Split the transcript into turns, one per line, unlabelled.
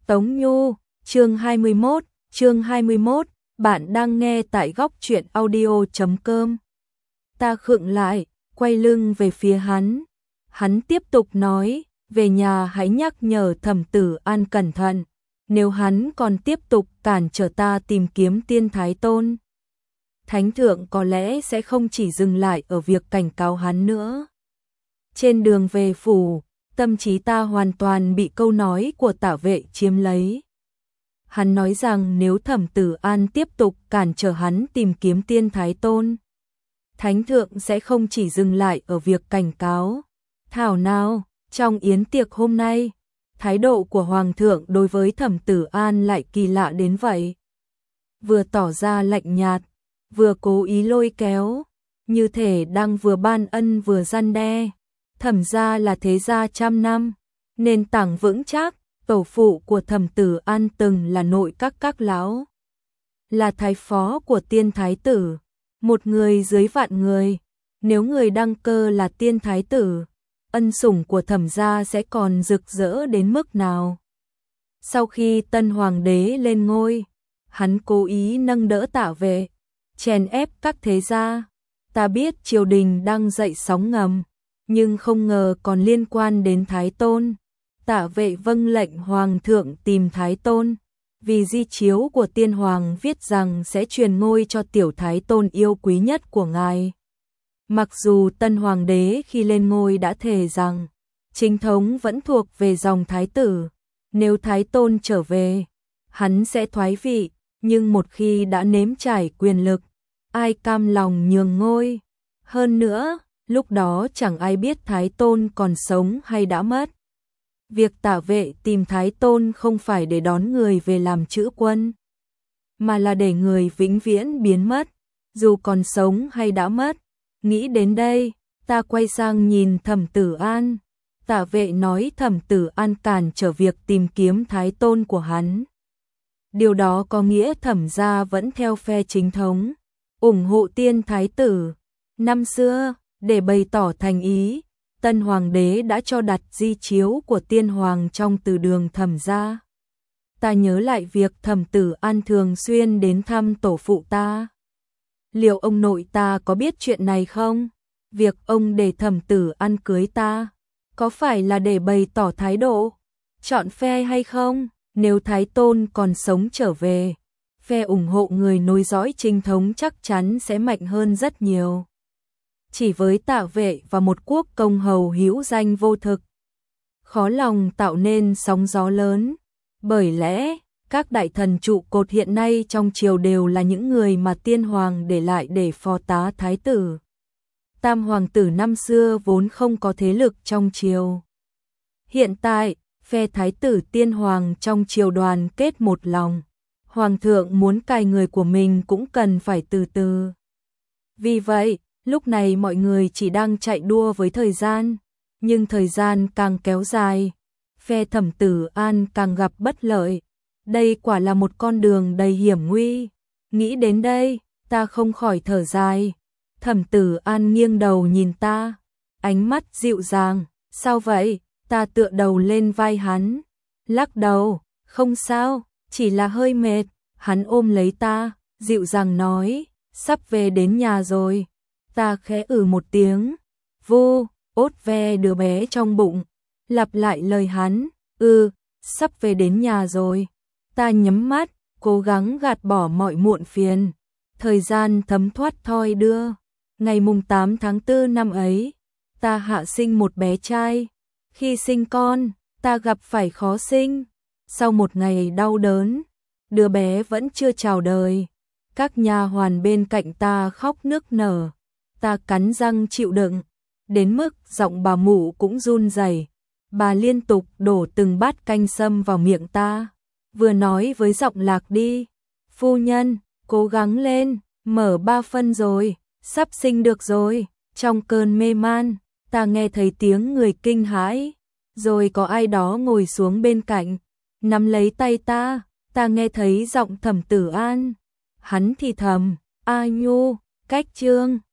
Tống Nhu, chương 21, bạn đang nghe tại góc truyện audio.com. Ta khựng lại, quay lưng về phía hắn. Hắn tiếp tục nói, về nhà hãy nhắc nhở Thẩm Tử An cẩn thận, nếu hắn còn tiếp tục cản trở ta tìm kiếm Tiên Thái Tôn. Thánh thượng có lẽ sẽ không chỉ dừng lại ở việc cảnh cáo hắn nữa. Trên đường về phủ, tâm trí ta hoàn toàn bị câu nói của Tả Vệ chiếm lấy. Hắn nói rằng nếu Thẩm Tử An tiếp tục cản trở hắn tìm kiếm Tiên Thái Tôn, Thánh thượng sẽ không chỉ dừng lại ở việc cảnh cáo. Thảo nào, trong yến tiệc hôm nay, thái độ của Hoàng thượng đối với Thẩm Tử An lại kỳ lạ đến vậy. Vừa tỏ ra lạnh nhạt, vừa cố ý lôi kéo, như thể đang vừa ban ân vừa răn đe. Thẩm gia là thế gia trăm năm, nền tảng vững chắc. Tổ phụ của Thẩm Tử An từng là nội các lão, là thái phó của Tiên Thái tử, một người dưới vạn người. Nếu người đăng cơ là Tiên Thái tử, ân sủng của Thẩm gia sẽ còn rực rỡ đến mức nào? Sau khi tân hoàng đế lên ngôi, hắn cố ý nâng đỡ Tả Vệ, chèn ép các thế gia. Ta biết triều đình đang dậy sóng ngầm, nhưng không ngờ còn liên quan đến Thái Tôn. Tả Vệ vâng lệnh Hoàng thượng tìm Thái Tôn, vì di chiếu của Tiên Hoàng viết rằng sẽ truyền ngôi cho tiểu Thái Tôn yêu quý nhất của ngài. Mặc dù tân Hoàng đế khi lên ngôi đã thề rằng chính thống vẫn thuộc về dòng Thái tử, nếu Thái Tôn trở về, hắn sẽ thoái vị, nhưng một khi đã nếm trải quyền lực, ai cam lòng nhường ngôi. Hơn nữa, lúc đó chẳng ai biết Thái Tôn còn sống hay đã mất. Việc Tả Vệ tìm Thái Tôn không phải để đón người về làm chữ quân, mà là để người vĩnh viễn biến mất, dù còn sống hay đã mất. Nghĩ đến đây, ta quay sang nhìn Thẩm Tử An. Tả Vệ nói Thẩm Tử An cản trở việc tìm kiếm Thái Tôn của hắn. Điều đó có nghĩa Thẩm gia vẫn theo phe chính thống, ủng hộ Tiên Thái tử. Năm xưa, để bày tỏ thành ý, tân hoàng đế đã cho đặt di chiếu của Tiên Hoàng trong từ đường Thẩm gia. Ta nhớ lại việc Thẩm Tử An thường xuyên đến thăm tổ phụ ta. Liệu ông nội ta có biết chuyện này không? Việc ông để Thẩm Tử An cưới ta, có phải là để bày tỏ thái độ, chọn phe hay không? Nếu Thái Tôn còn sống trở về, phe ủng hộ người nối dõi chính thống chắc chắn sẽ mạnh hơn rất nhiều. Chỉ với Tả Vệ và một quốc công hầu hữu danh vô thực, khó lòng tạo nên sóng gió lớn. Bởi lẽ, các đại thần trụ cột hiện nay trong triều đều là những người mà Tiên Hoàng để lại để phò tá Thái tử. Tam hoàng tử năm xưa vốn không có thế lực trong triều. Hiện tại, phe Thái tử Tiên Hoàng trong triều đoàn kết một lòng. Hoàng thượng muốn cài người của mình cũng cần phải từ từ. Vì vậy, lúc này mọi người chỉ đang chạy đua với thời gian, nhưng thời gian càng kéo dài, phe Thẩm Tử An càng gặp bất lợi. Đây quả là một con đường đầy hiểm nguy. Nghĩ đến đây, ta không khỏi thở dài. Thẩm Tử An nghiêng đầu nhìn ta, ánh mắt dịu dàng. Sao vậy? Ta tựa đầu lên vai hắn, lắc đầu, không sao, chỉ là hơi mệt. Hắn ôm lấy ta, dịu dàng nói, sắp về đến nhà rồi. Ta khẽ một tiếng, vô, ốt ve đứa bé trong bụng, lặp lại lời hắn, sắp về đến nhà rồi. Ta nhắm mắt, cố gắng gạt bỏ mọi muộn phiền. Thời gian thấm thoát thoi đưa. Ngày mùng 8 tháng 4 năm ấy, ta hạ sinh một bé trai. Khi sinh con, ta gặp phải khó sinh. Sau một ngày đau đớn, đứa bé vẫn chưa chào đời. Các nha hoàn bên cạnh ta khóc nức nở. Ta cắn răng chịu đựng, đến mức giọng bà mụ cũng run rẩy. Bà liên tục đổ từng bát canh sâm vào miệng ta, vừa nói với giọng lạc đi, phu nhân, cố gắng lên, mở 3 phân rồi, sắp sinh được rồi. Trong cơn mê man, ta nghe thấy tiếng người kinh hãi, rồi có ai đó ngồi xuống bên cạnh, nắm lấy tay ta. Ta nghe thấy giọng Thẩm Tử An, hắn thì thầm, A Nhu, cách chương.